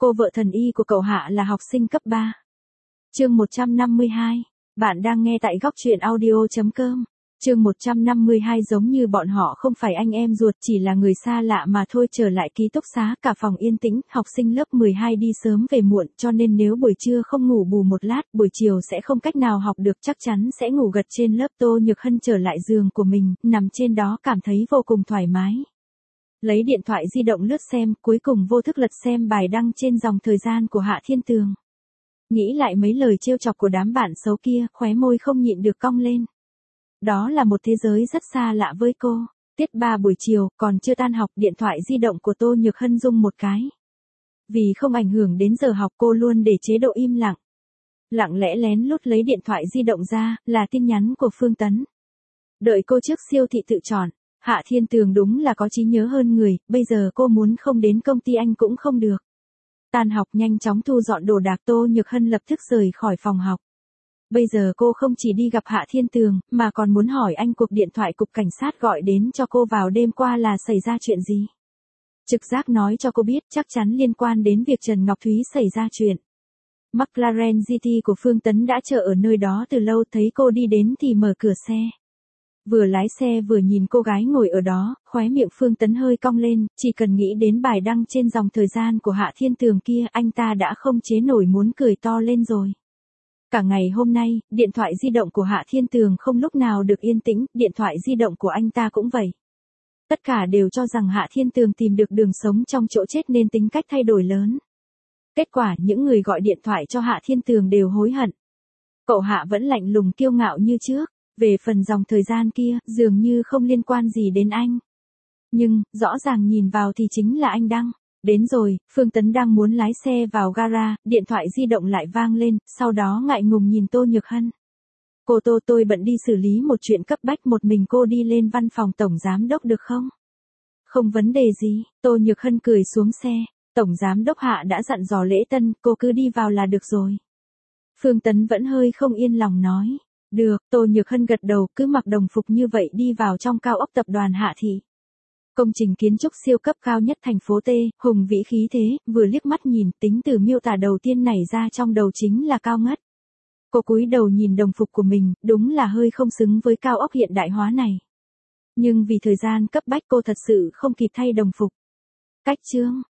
Cô vợ thần y của cậu Hạ là học sinh cấp 3. Chương 152. Bạn đang nghe tại góc truyện audio.com. Chương 152. Giống như bọn họ không phải anh em ruột, chỉ là người xa lạ mà thôi. Trở lại ký túc xá, cả phòng yên tĩnh, học sinh lớp 12 đi sớm về muộn, cho nên nếu buổi trưa không ngủ bù một lát, buổi chiều sẽ không cách nào học được, chắc chắn sẽ ngủ gật trên lớp. Tô Nhược Hân trở lại giường của mình, nằm trên đó cảm thấy vô cùng thoải mái. Lấy điện thoại di động lướt xem, cuối cùng vô thức lật xem bài đăng trên dòng thời gian của Hạ Thiên Tường. Nghĩ lại mấy lời trêu chọc của đám bạn xấu kia, khóe môi không nhịn được cong lên. Đó là một thế giới rất xa lạ với cô. Tiết 3 buổi chiều, còn chưa tan học, điện thoại di động của Tô Nhược Hân rung một cái. Vì không ảnh hưởng đến giờ học, cô luôn để chế độ im lặng. Lặng lẽ lén lút lấy điện thoại di động ra, là tin nhắn của Phương Tấn. Đợi cô trước siêu thị tự chọn. Hạ Thiên Tường đúng là có trí nhớ hơn người, bây giờ cô muốn không đến công ty anh cũng không được. Tan học nhanh chóng thu dọn đồ đạc, Tô Nhược Hân lập tức rời khỏi phòng học. Bây giờ cô không chỉ đi gặp Hạ Thiên Tường, mà còn muốn hỏi anh cuộc điện thoại cục cảnh sát gọi đến cho cô vào đêm qua là xảy ra chuyện gì. Trực giác nói cho cô biết chắc chắn liên quan đến việc Trần Ngọc Thúy xảy ra chuyện. McLaren GT của Phương Tấn đã chờ ở nơi đó từ lâu, thấy cô đi đến thì mở cửa xe. Vừa lái xe vừa nhìn cô gái ngồi ở đó, khóe miệng Phương Tấn hơi cong lên, chỉ cần nghĩ đến bài đăng trên dòng thời gian của Hạ Thiên Tường kia, anh ta đã không chế nổi muốn cười to lên rồi. Cả ngày hôm nay, điện thoại di động của Hạ Thiên Tường không lúc nào được yên tĩnh, điện thoại di động của anh ta cũng vậy. Tất cả đều cho rằng Hạ Thiên Tường tìm được đường sống trong chỗ chết nên tính cách thay đổi lớn. Kết quả những người gọi điện thoại cho Hạ Thiên Tường đều hối hận. Cậu Hạ vẫn lạnh lùng kiêu ngạo như trước. Về phần dòng thời gian kia, dường như không liên quan gì đến anh. Nhưng, rõ ràng nhìn vào thì chính là anh đăng. Đến rồi, Phương Tấn đang muốn lái xe vào gara, điện thoại di động lại vang lên, sau đó ngại ngùng nhìn Tô Nhược Hân. Cô Tô, tôi bận đi xử lý một chuyện cấp bách, một mình cô đi lên văn phòng tổng giám đốc được không? Không vấn đề gì, Tô Nhược Hân cười xuống xe. Tổng giám đốc Hạ đã dặn dò Lễ Tân, cô cứ đi vào là được rồi. Phương Tấn vẫn hơi không yên lòng nói. Được, Tô Nhược Hân gật đầu, cứ mặc đồng phục như vậy đi vào trong cao ốc tập đoàn Hạ Thị. Công trình kiến trúc siêu cấp cao nhất thành phố T, hùng vĩ khí thế, vừa liếc mắt nhìn, tính từ miêu tả đầu tiên nảy ra trong đầu chính là cao ngất. Cô cúi đầu nhìn đồng phục của mình, đúng là hơi không xứng với cao ốc hiện đại hóa này. Nhưng vì thời gian cấp bách cô thật sự không kịp thay đồng phục. Cách chương.